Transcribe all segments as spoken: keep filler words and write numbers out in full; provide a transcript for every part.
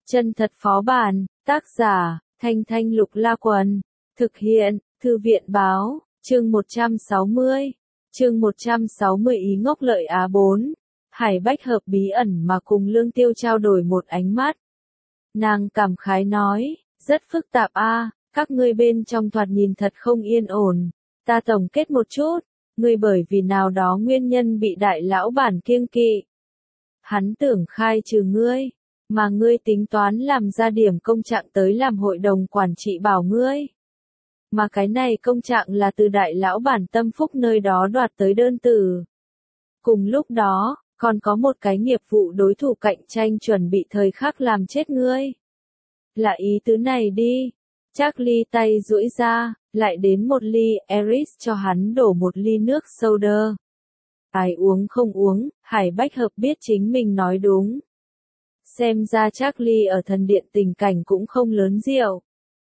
Chân thật phó bản, tác giả, Thanh Thanh Lục La Quần, thực hiện, Thư viện báo, chương một trăm sáu mươi, chương một trăm sáu mươi ý ngốc lợi Á bốn, Hải Bách Hợp bí ẩn mà cùng Lương Tiêu trao đổi một ánh mắt. Nàng cảm khái nói, rất phức tạp a, các ngươi bên trong thoạt nhìn thật không yên ổn, ta tổng kết một chút, ngươi bởi vì nào đó nguyên nhân bị đại lão bản kiêng kỵ. Hắn tưởng khai trừ ngươi, mà ngươi tính toán làm ra điểm công trạng tới làm hội đồng quản trị bảo ngươi. Mà cái này công trạng là từ đại lão bản Tâm Phúc nơi đó đoạt tới đơn từ. Cùng lúc đó, còn có một cái nghiệp vụ đối thủ cạnh tranh chuẩn bị thời khắc làm chết ngươi. Là ý tứ này đi. Charlie tay duỗi ra, lại đến một ly, Eris cho hắn đổ một ly nước soda. Ai uống không uống, Hải Bách Hợp biết chính mình nói đúng. Xem ra Charlie ở thần điện tình cảnh cũng không lớn rượu.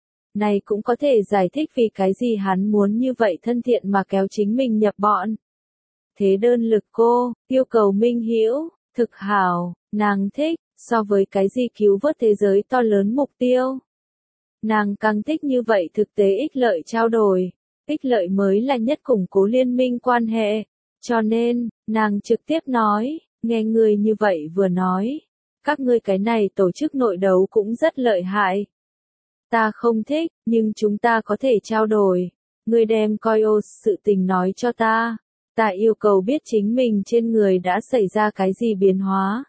Này cũng có thể giải thích vì cái gì hắn muốn như vậy thân thiện mà kéo chính mình nhập bọn. Thế đơn lực cô, yêu cầu minh hữu, thực hảo, nàng thích, so với cái gì cứu vớt thế giới to lớn mục tiêu. Nàng càng thích như vậy thực tế ích lợi trao đổi, ích lợi mới là nhất củng cố liên minh quan hệ. Cho nên, nàng trực tiếp nói, nghe người như vậy vừa nói, các ngươi cái này tổ chức nội đấu cũng rất lợi hại. Ta không thích, nhưng chúng ta có thể trao đổi. Ngươi đem Coios sự tình nói cho ta. Ta yêu cầu biết chính mình trên người đã xảy ra cái gì biến hóa.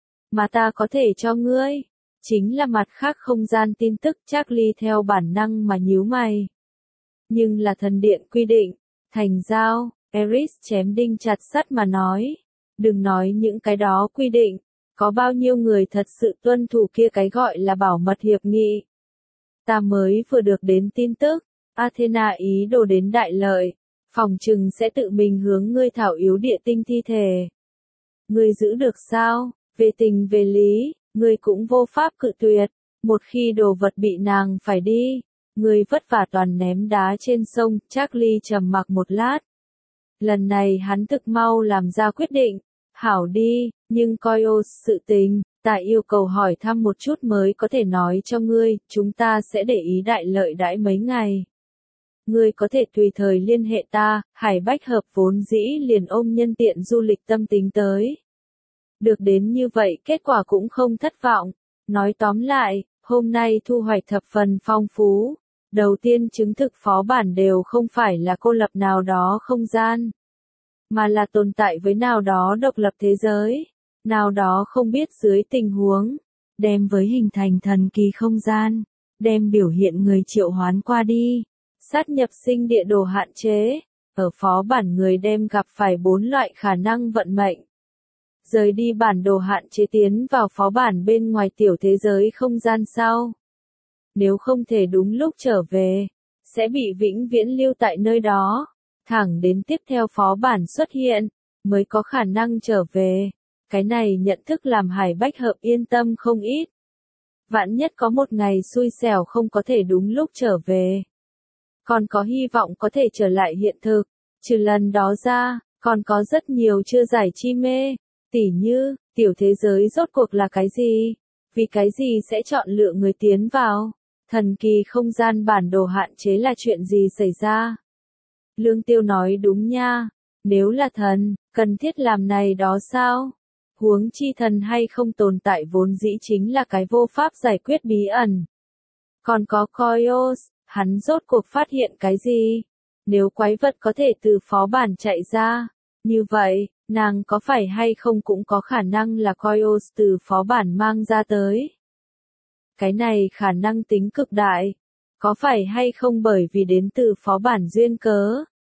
Mà ta có thể cho ngươi. Chính là mặt khác không gian tin tức. Charlie theo bản năng mà nhíu mày. Nhưng là thần điện quy định. Thành giao, Eris chém đinh chặt sắt mà nói. Đừng nói những cái đó quy định. Có bao nhiêu người thật sự tuân thủ kia cái gọi là bảo mật hiệp nghị. Ta mới vừa được đến tin tức, Athena ý đồ đến đại lợi, phòng trừng sẽ tự mình hướng ngươi thảo yếu địa tinh thi thể. Ngươi giữ được sao? Về tình về lý, ngươi cũng vô pháp cự tuyệt, một khi đồ vật bị nàng phải đi, ngươi vất vả toàn ném đá trên sông. Charlie trầm mặc một lát. Lần này hắn thực mau làm ra quyết định, hảo đi, nhưng Coios sự tình. Ta yêu cầu hỏi thăm một chút mới có thể nói cho ngươi, chúng ta sẽ để ý đại lợi đãi mấy ngày. Ngươi có thể tùy thời liên hệ ta. Hải Bách Hợp vốn dĩ liền ôm nhân tiện du lịch tâm tính tới. Được đến như vậy kết quả cũng không thất vọng. Nói tóm lại, hôm nay thu hoạch thập phần phong phú. Đầu tiên chứng thực phó bản đều không phải là cô lập nào đó không gian, mà là tồn tại với nào đó độc lập thế giới. Nào đó không biết dưới tình huống, đem với hình thành thần kỳ không gian, đem biểu hiện người triệu hoán qua đi, sát nhập sinh địa đồ hạn chế, ở phó bản người đem gặp phải bốn loại khả năng vận mệnh. Rời đi bản đồ hạn chế tiến vào phó bản bên ngoài tiểu thế giới không gian sau. Nếu không thể đúng lúc trở về, sẽ bị vĩnh viễn lưu tại nơi đó, thẳng đến tiếp theo phó bản xuất hiện, mới có khả năng trở về. Cái này nhận thức làm Hải Bách Hợp yên tâm không ít. Vạn nhất có một ngày xui xẻo không có thể đúng lúc trở về. Còn có hy vọng có thể trở lại hiện thực. Trừ lần đó ra, còn có rất nhiều chưa giải chi mê. Tỉ như, tiểu thế giới rốt cuộc là cái gì? Vì cái gì sẽ chọn lựa người tiến vào? Thần kỳ không gian bản đồ hạn chế là chuyện gì xảy ra? Lương Tiêu nói đúng nha. Nếu là thần, cần thiết làm này đó sao? Huống chi thần hay không tồn tại vốn dĩ chính là cái vô pháp giải quyết bí ẩn. Còn có Coios, hắn rốt cuộc phát hiện cái gì? Nếu quái vật có thể từ phó bản chạy ra, như vậy, nàng có phải hay không cũng có khả năng là Coios từ phó bản mang ra tới. Cái này khả năng tính cực đại, có phải hay không bởi vì đến từ phó bản duyên cớ,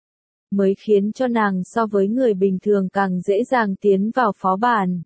mới khiến cho nàng so với người bình thường càng dễ dàng tiến vào phó bản.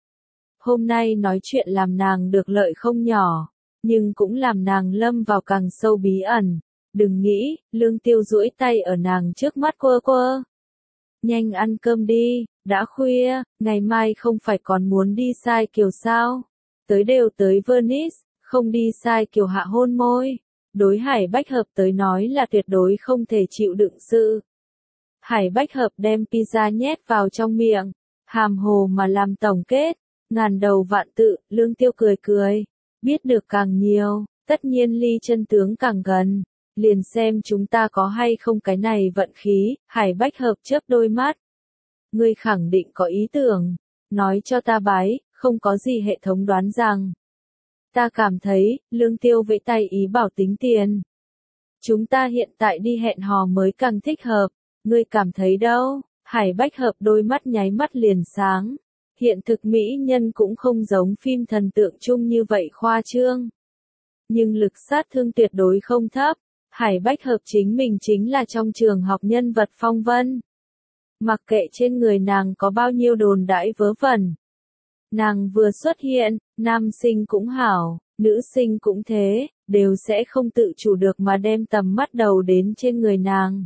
Hôm nay nói chuyện làm nàng được lợi không nhỏ, nhưng cũng làm nàng lâm vào càng sâu bí ẩn. Đừng nghĩ, Lương Tiêu duỗi tay ở nàng trước mắt quơ quơ. Nhanh ăn cơm đi, đã khuya, ngày mai không phải còn muốn đi Sai Kiều sao? Tới đều tới Venice, không đi Sai Kiều hạ hôn môi. Đối Hải Bách Hợp tới nói là tuyệt đối không thể chịu đựng sự. Hải Bách Hợp đem pizza nhét vào trong miệng, hàm hồ mà làm tổng kết, ngàn đầu vạn tự. Lương Tiêu cười cười, Biết được càng nhiều, tất nhiên ly chân tướng càng gần. Liền xem chúng ta có hay không cái này vận khí, Hải Bách Hợp chớp đôi mắt. Ngươi khẳng định có ý tưởng, nói cho ta bái, không có gì hệ thống đoán rằng. Ta cảm thấy, Lương Tiêu vẫy tay ý bảo tính tiền. Chúng ta hiện tại đi hẹn hò mới càng thích hợp, ngươi cảm thấy đâu? Hải Bách Hợp đôi mắt nháy mắt liền sáng. Hiện thực mỹ nhân cũng không giống phim thần tượng chung như vậy khoa trương. Nhưng lực sát thương tuyệt đối không thấp. Hải Bách Hợp chính mình chính là trong trường học nhân vật phong vân. Mặc kệ trên người nàng có bao nhiêu đồn đãi vớ vẩn. Nàng vừa xuất hiện, nam sinh cũng hảo, nữ sinh cũng thế, đều sẽ không tự chủ được mà đem tầm mắt đầu đến trên người nàng.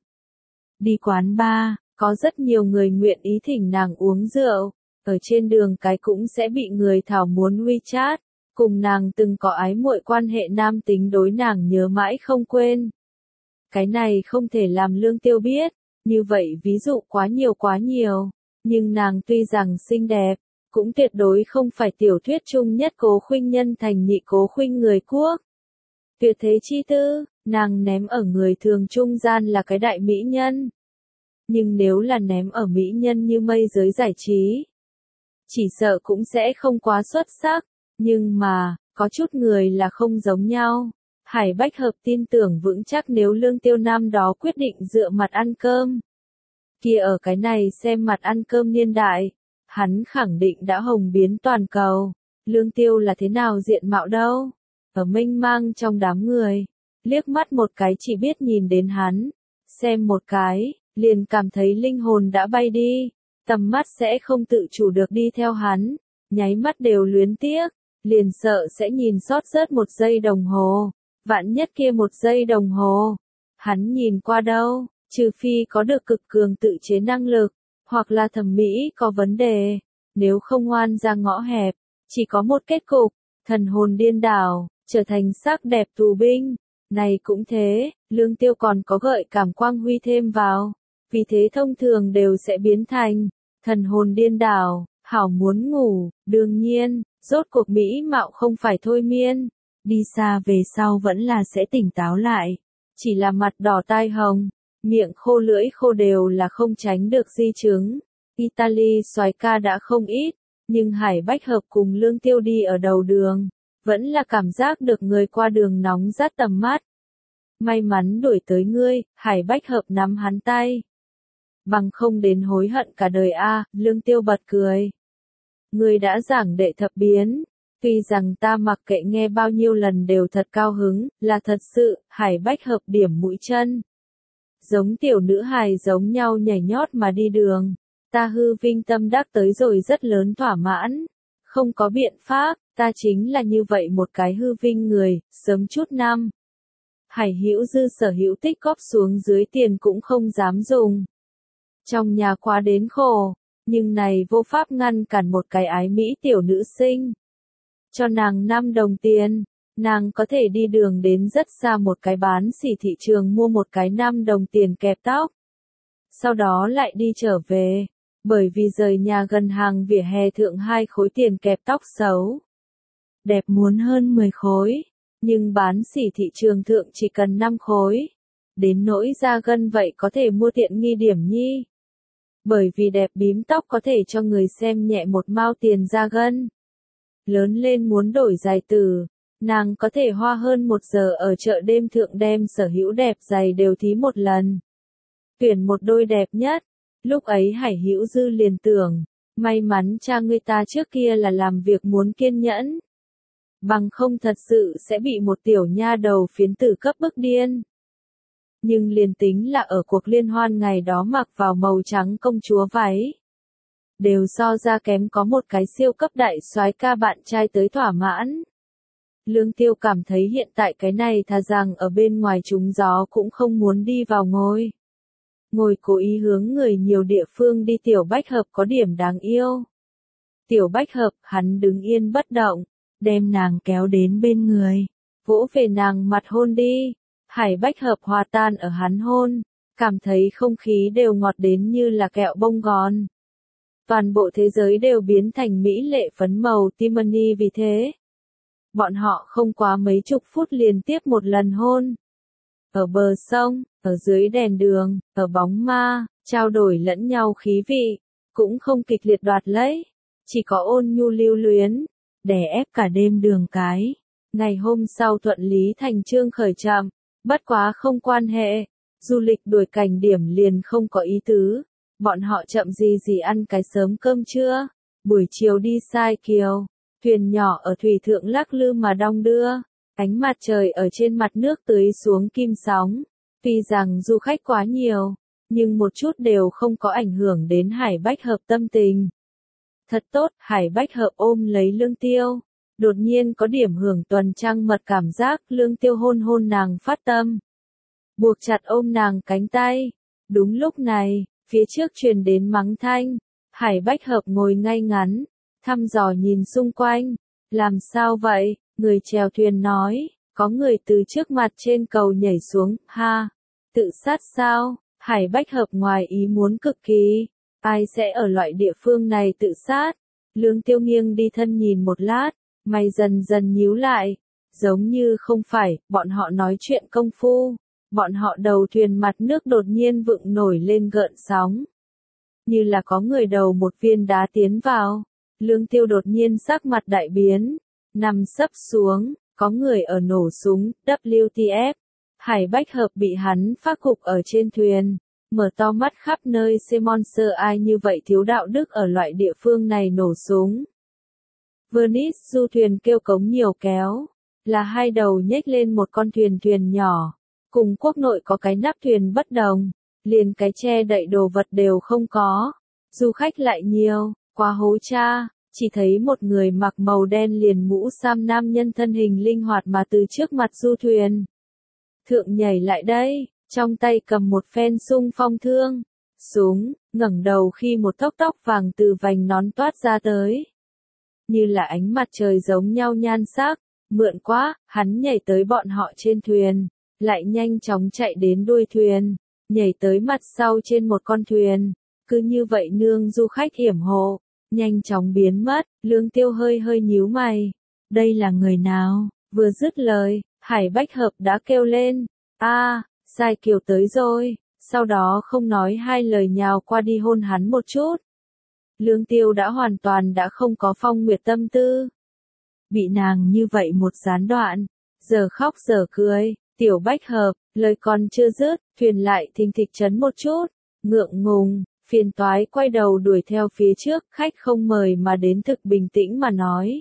Đi quán bar, có rất nhiều người nguyện ý thỉnh nàng uống rượu, ở trên đường cái cũng sẽ bị người thảo muốn WeChat, cùng nàng từng có ái muội quan hệ nam tính đối nàng nhớ mãi không quên. Cái này không thể làm Lương Tiêu biết, như vậy ví dụ quá nhiều quá nhiều, nhưng nàng tuy rằng xinh đẹp, cũng tuyệt đối không phải tiểu thuyết chung nhất Cố Khuynh nhân thành nhị Cố Khuynh người quốc. Tuyệt thế chi tư, nàng ném ở người thường trung gian là cái đại mỹ nhân. Nhưng nếu là ném ở mỹ nhân như mây giới giải trí, chỉ sợ cũng sẽ không quá xuất sắc, nhưng mà, có chút người là không giống nhau. Hải Bách Hợp tin tưởng vững chắc nếu Lương Tiêu năm đó quyết định dựa mặt ăn cơm. Kia ở cái này xem mặt ăn cơm niên đại, hắn khẳng định đã hồng biến toàn cầu. Lương Tiêu là thế nào diện mạo đâu? Ở mênh mang trong đám người, liếc mắt một cái chỉ biết nhìn đến hắn, xem một cái, liền cảm thấy linh hồn đã bay đi, tầm mắt sẽ không tự chủ được đi theo hắn, nháy mắt đều luyến tiếc, liền sợ sẽ nhìn sót rớt một giây đồng hồ, vạn nhất kia một giây đồng hồ, hắn nhìn qua đâu, trừ phi có được cực cường tự chế năng lực, hoặc là thẩm mỹ có vấn đề, nếu không ngoan ra ngõ hẹp, chỉ có một kết cục, thần hồn điên đảo, trở thành sắc đẹp tù binh. Này cũng thế, Lương Tiêu còn có gợi cảm quang huy thêm vào, vì thế thông thường đều sẽ biến thành thần hồn điên đảo, hảo muốn ngủ, đương nhiên, rốt cuộc mỹ mạo không phải thôi miên, đi xa về sau vẫn là sẽ tỉnh táo lại, chỉ là mặt đỏ tai hồng, miệng khô lưỡi khô đều là không tránh được di chứng. Italy soái ca đã không ít, nhưng Hải Bách Hợp cùng Lương Tiêu đi ở đầu đường, vẫn là cảm giác được người qua đường nóng rát tầm mắt. May mắn đuổi tới ngươi, Hải Bách Hợp nắm hắn tay. Bằng không đến hối hận cả đời a, à, Lương Tiêu bật cười. Ngươi đã giảng đệ thập biến, tuy rằng ta mặc kệ nghe bao nhiêu lần đều thật cao hứng, là thật sự, Hải Bách Hợp điểm mũi chân. Giống tiểu nữ hài giống nhau nhảy nhót mà đi đường, ta hư vinh tâm đắc tới rồi rất lớn thỏa mãn. Không có biện pháp, ta chính là như vậy một cái hư vinh người, sớm chút năm. Hải Hữu Dư sở hữu tích góp xuống dưới tiền cũng không dám dùng. Trong nhà quá đến khổ, nhưng này vô pháp ngăn cản một cái ái mỹ tiểu nữ sinh. Cho nàng năm đồng tiền, nàng có thể đi đường đến rất xa một cái bán xỉ thị trường mua một cái năm đồng tiền kẹp tóc. Sau đó lại đi trở về, bởi vì rời nhà gần hàng vỉa hè thượng hai khối tiền kẹp tóc xấu. Đẹp muốn hơn mười khối, nhưng bán xỉ thị trường thượng chỉ cần năm khối. Đến nỗi da gân vậy có thể mua tiện nghi điểm nhi. Bởi vì đẹp bím tóc có thể cho người xem nhẹ một mao tiền da gân. Lớn lên muốn đổi dài tử, nàng có thể hoa hơn một giờ ở chợ đêm thượng đem sở hữu đẹp giày đều thí một lần. Tuyển một đôi đẹp nhất, lúc ấy Hải Hữu Dư liền tưởng, may mắn cha người ta trước kia là làm việc muốn kiên nhẫn. Bằng không thật sự sẽ bị một tiểu nha đầu phiến tử cấp bức điên. Nhưng liền tính là ở cuộc liên hoan ngày đó mặc vào màu trắng công chúa váy. Đều so ra kém có một cái siêu cấp đại soái ca bạn trai tới thỏa mãn. Lương Tiêu cảm thấy hiện tại cái này thà rằng ở bên ngoài trúng gió cũng không muốn đi vào ngồi. Ngồi cố ý hướng người nhiều địa phương đi Tiểu Bách Hợp có điểm đáng yêu. Tiểu Bách Hợp, hắn đứng yên bất động, đem nàng kéo đến bên người, vỗ về nàng mặt hôn đi. Hải Bách Hợp hòa tan ở hắn hôn, cảm thấy không khí đều ngọt đến như là kẹo bông gòn. Toàn bộ thế giới đều biến thành mỹ lệ phấn màu Tiffany vì thế. Bọn họ không quá mấy chục phút liền tiếp một lần hôn. Ở bờ sông, ở dưới đèn đường, ở bóng ma, trao đổi lẫn nhau khí vị, cũng không kịch liệt đoạt lấy, chỉ có ôn nhu lưu luyến, đè ép cả đêm đường cái. Ngày hôm sau thuận lý thành chương khởi chậm, bất quá không quan hệ, du lịch đuổi cảnh điểm liền không có ý tứ, bọn họ chậm gì gì ăn cái sớm cơm trưa, buổi chiều đi Sai Kiều, thuyền nhỏ ở thủy thượng lắc lư mà đong đưa, ánh mặt trời ở trên mặt nước tưới xuống kim sóng, tuy rằng du khách quá nhiều, nhưng một chút đều không có ảnh hưởng đến Hải Bách Hợp tâm tình. Thật tốt, Hải Bách Hợp ôm lấy Lương Tiêu. Đột nhiên có điểm hưởng tuần trăng mật cảm giác, Lương Tiêu hôn hôn nàng phát tâm. Buộc chặt ôm nàng cánh tay. Đúng lúc này, phía trước truyền đến mắng thanh. Hải Bách Hợp ngồi ngay ngắn, thăm dò nhìn xung quanh. Làm sao vậy? Người chèo thuyền nói, có người từ trước mặt trên cầu nhảy xuống, ha. Tự sát sao? Hải Bách Hợp ngoài ý muốn cực kỳ. Ai sẽ ở loại địa phương này tự sát? Lương Tiêu nghiêng đi thân nhìn một lát. Mày dần dần nhíu lại, giống như không phải, bọn họ nói chuyện công phu, bọn họ đầu thuyền mặt nước đột nhiên vựng nổi lên gợn sóng. Như là có người đầu một viên đá tiến vào, Lương Tiêu đột nhiên sắc mặt đại biến, nằm sấp xuống, có người ở nổ súng, W T F. Hải Bách Hợp bị hắn phát cục ở trên thuyền, mở to mắt khắp nơi xem monster ai như vậy thiếu đạo đức ở loại địa phương này nổ súng. Venice du thuyền kêu cống nhiều kéo, là hai đầu nhếch lên một con thuyền thuyền nhỏ, cùng quốc nội có cái nắp thuyền bất đồng, liền cái che đậy đồ vật đều không có, du khách lại nhiều, quá hố cha, chỉ thấy một người mặc màu đen liền mũ sam nam nhân thân hình linh hoạt mà từ trước mặt du thuyền. Thượng nhảy lại đây, trong tay cầm một phen xung phong thương, súng, ngẩng đầu khi một tóc tóc vàng từ vành nón toát ra tới. Như là ánh mặt trời giống nhau nhan sắc, mượn quá, hắn nhảy tới bọn họ trên thuyền, lại nhanh chóng chạy đến đuôi thuyền, nhảy tới mặt sau trên một con thuyền, cứ như vậy nương du khách hiểm hộ, nhanh chóng biến mất, Lương Tiêu hơi hơi nhíu mày, đây là người nào, vừa dứt lời, Hải Bách Hợp đã kêu lên, a, Sai Kiều tới rồi, sau đó không nói hai lời nhào qua đi hôn hắn một chút. Lương Tiêu đã hoàn toàn đã không có Phong Nguyệt tâm tư. Bị nàng như vậy một gián đoạn, giờ khóc giờ cười, Tiểu Bách Hợp, lời còn chưa dứt, thuyền lại thình thịch chấn một chút, ngượng ngùng, phiền toái quay đầu đuổi theo phía trước, khách không mời mà đến thực bình tĩnh mà nói.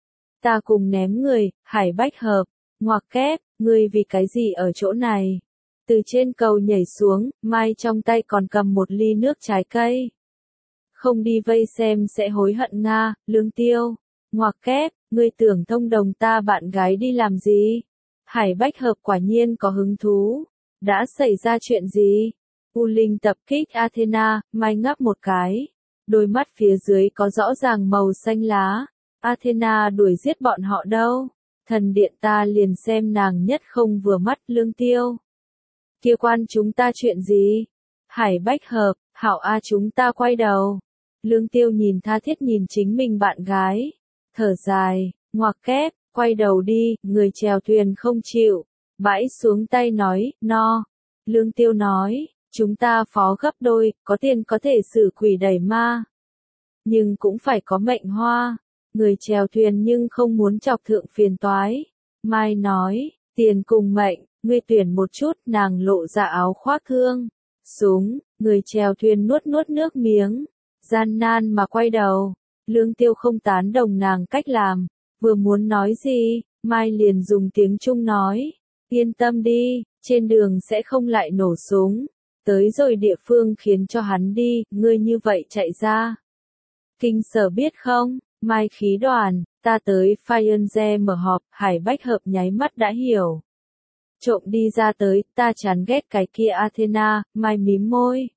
Ta cùng ném người, Hải Bách Hợp, ngoặc kép, ngươi vì cái gì ở chỗ này? Từ trên cầu nhảy xuống, Mai trong tay còn cầm một ly nước trái cây. Không đi vây xem sẽ hối hận Nga, Lương Tiêu. Ngoặc kép, ngươi tưởng thông đồng ta bạn gái đi làm gì? Hải Bách Hợp quả nhiên có hứng thú. Đã xảy ra chuyện gì? U Linh tập kích Athena, Mai ngáp một cái. Đôi mắt phía dưới có rõ ràng màu xanh lá. Athena đuổi giết bọn họ đâu? Thần điện ta liền xem nàng nhất không vừa mắt Lương Tiêu. Kia quan chúng ta chuyện gì? Hải Bách Hợp, hảo a chúng ta quay đầu. Lương Tiêu nhìn tha thiết nhìn chính mình bạn gái. Thở dài, ngoặc kép, quay đầu đi, người chèo thuyền không chịu. Bãi xuống tay nói, no. Lương Tiêu nói, chúng ta phó gấp đôi, có tiền có thể xử quỷ đẩy ma. Nhưng cũng phải có mệnh hoa. Người chèo thuyền nhưng không muốn chọc thượng phiền toái. Mai nói, tiền cùng mệnh, ngươi tuyển một chút, nàng lộ ra áo khoác thương. Súng, người chèo thuyền nuốt nuốt nước miếng. Gian nan mà quay đầu. Lương Tiêu không tán đồng nàng cách làm. Vừa muốn nói gì, Mai liền dùng tiếng Trung nói. Yên tâm đi, trên đường sẽ không lại nổ súng. Tới rồi địa phương khiến cho hắn đi, ngươi như vậy chạy ra. Kinh Sở biết không? Mai khí đoàn, ta tới Firenze mở họp, Hải Bách Hợp nháy mắt đã hiểu. Trộm đi ra tới, ta chán ghét cái kia Athena, Mai mím môi.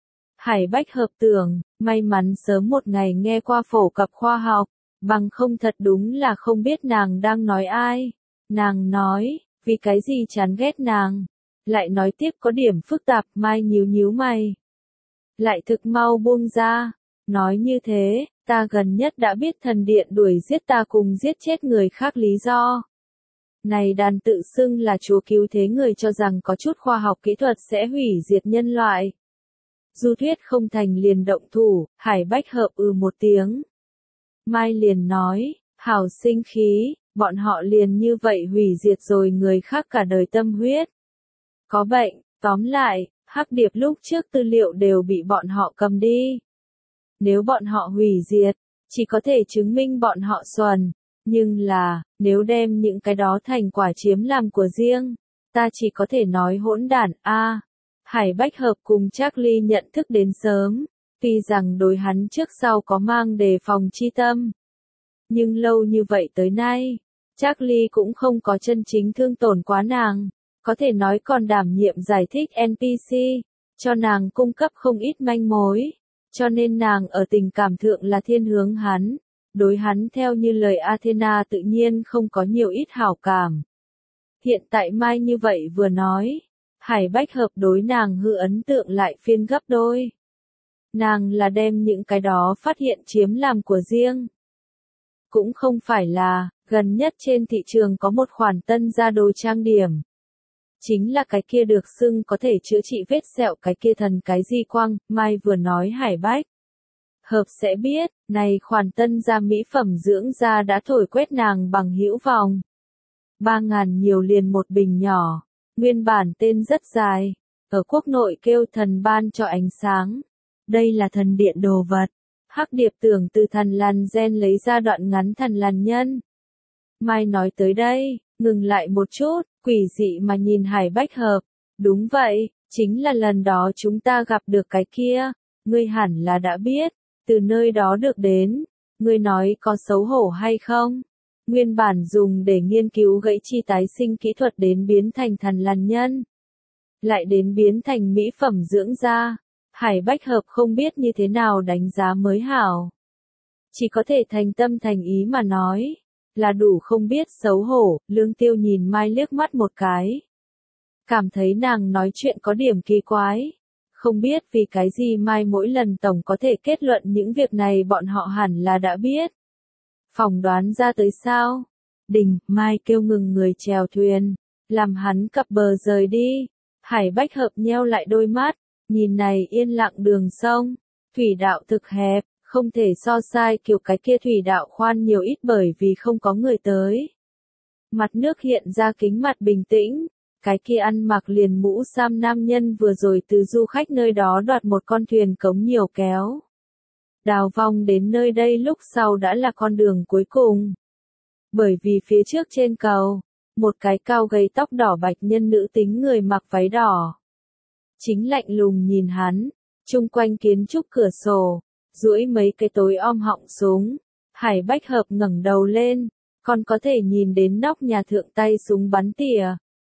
Hải Bách Hợp tưởng, may mắn sớm một ngày nghe qua phổ cập khoa học, bằng không thật đúng là không biết nàng đang nói ai. Nàng nói, vì cái gì chán ghét nàng. Lại nói tiếp có điểm phức tạp, Mai nhíu nhíu mày. Lại thực mau buông ra. Nói như thế, ta gần nhất đã biết thần điện đuổi giết ta cùng giết chết người khác lý do. Này đàn tự xưng là chúa cứu thế người cho rằng có chút khoa học kỹ thuật sẽ hủy diệt nhân loại. Du thuyết không thành liền động thủ, Hải Bách Hợp ừ một tiếng. Mai liền nói, hảo sinh khí, bọn họ liền như vậy hủy diệt rồi người khác cả đời tâm huyết. Có bệnh, tóm lại, Hắc Điệp lúc trước tư liệu đều bị bọn họ cầm đi. Nếu bọn họ hủy diệt, chỉ có thể chứng minh bọn họ xuẩn. Nhưng là, nếu đem những cái đó thành quả chiếm làm của riêng, ta chỉ có thể nói hỗn đản a. Hải Bách Hợp cùng Charlie nhận thức đến sớm, tuy rằng đối hắn trước sau có mang đề phòng chi tâm. Nhưng lâu như vậy tới nay, Charlie cũng không có chân chính thương tổn quá nàng, có thể nói còn đảm nhiệm giải thích en pê xê, cho nàng cung cấp không ít manh mối, cho nên nàng ở tình cảm thượng là thiên hướng hắn. Đối hắn theo như lời Athena tự nhiên không có nhiều ít hảo cảm. Hiện tại Mai như vậy vừa nói, Hải Bách Hợp đối nàng hư ấn tượng lại phiên gấp đôi. Nàng là đem những cái đó phát hiện chiếm làm của riêng. Cũng không phải là, gần nhất trên thị trường có một khoản tân ra đồ trang điểm. Chính là cái kia được xưng có thể chữa trị vết sẹo cái kia thần cái di quang, Mai vừa nói Hải Bách Hợp sẽ biết, này khoản tân gia mỹ phẩm dưỡng da đã thổi quét nàng bằng hữu vòng. Ba ngàn nhiều liền một bình nhỏ, nguyên bản tên rất dài, ở quốc nội kêu thần ban cho ánh sáng. Đây là thần điện đồ vật. Hắc Điệp tưởng từ thần làn gen lấy ra đoạn ngắn thần làn nhân. Mai nói tới đây, ngừng lại một chút, quỷ dị mà nhìn Hải Bách Hợp. Đúng vậy, chính là lần đó chúng ta gặp được cái kia, ngươi hẳn là đã biết. Từ nơi đó được đến, ngươi nói có xấu hổ hay không? Nguyên bản dùng để nghiên cứu gãy chi tái sinh kỹ thuật đến biến thành thần làn nhân. Lại đến biến thành mỹ phẩm dưỡng da. Hải Bách Hợp không biết như thế nào đánh giá mới hảo. Chỉ có thể thành tâm thành ý mà nói. Là đủ không biết xấu hổ, Lương Tiêu nhìn Mai liếc mắt một cái. Cảm thấy nàng nói chuyện có điểm kỳ quái. Không biết vì cái gì Mai mỗi lần tổng có thể kết luận những việc này bọn họ hẳn là đã biết. Phỏng đoán ra tới sao? Đình, Mai kêu ngừng người chèo thuyền, làm hắn cập bờ rời đi. Hải Bách Hợp nheo lại đôi mắt, nhìn này yên lặng đường sông, thủy đạo thực hẹp, không thể so sai kiểu cái kia thủy đạo khoan nhiều ít bởi vì không có người tới. Mặt nước hiện ra kính mặt bình tĩnh. Cái kia ăn mặc liền mũ sam nam nhân vừa rồi từ du khách nơi đó đoạt một con thuyền cống nhiều kéo. Đào vong đến nơi đây lúc sau đã là con đường cuối cùng. Bởi vì phía trước trên cầu, một cái cao gầy tóc đỏ bạch nhân nữ tính người mặc váy đỏ. Chính lạnh lùng nhìn hắn, chung quanh kiến trúc cửa sổ, duỗi mấy cái tối om họng súng. Hải Bách Hợp ngẩng đầu lên, còn có thể nhìn đến nóc nhà thượng tay súng bắn tỉa.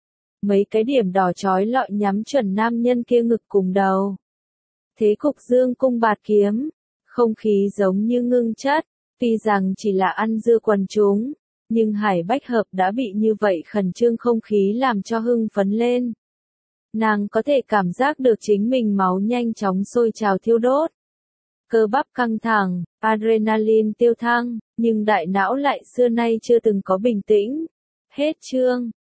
Mấy cái điểm đỏ chói lọi nhắm chuẩn nam nhân kia ngực cùng đầu. Thế cục dương cung bạt kiếm, không khí giống như ngưng chất, tuy rằng chỉ là ăn dưa quần chúng, nhưng Hải Bách Hợp đã bị như vậy khẩn trương không khí làm cho hưng phấn lên. Nàng có thể cảm giác được chính mình máu nhanh chóng sôi trào thiêu đốt. Cơ bắp căng thẳng, adrenaline tiêu thăng, nhưng đại não lại xưa nay chưa từng có bình tĩnh. Hết chương.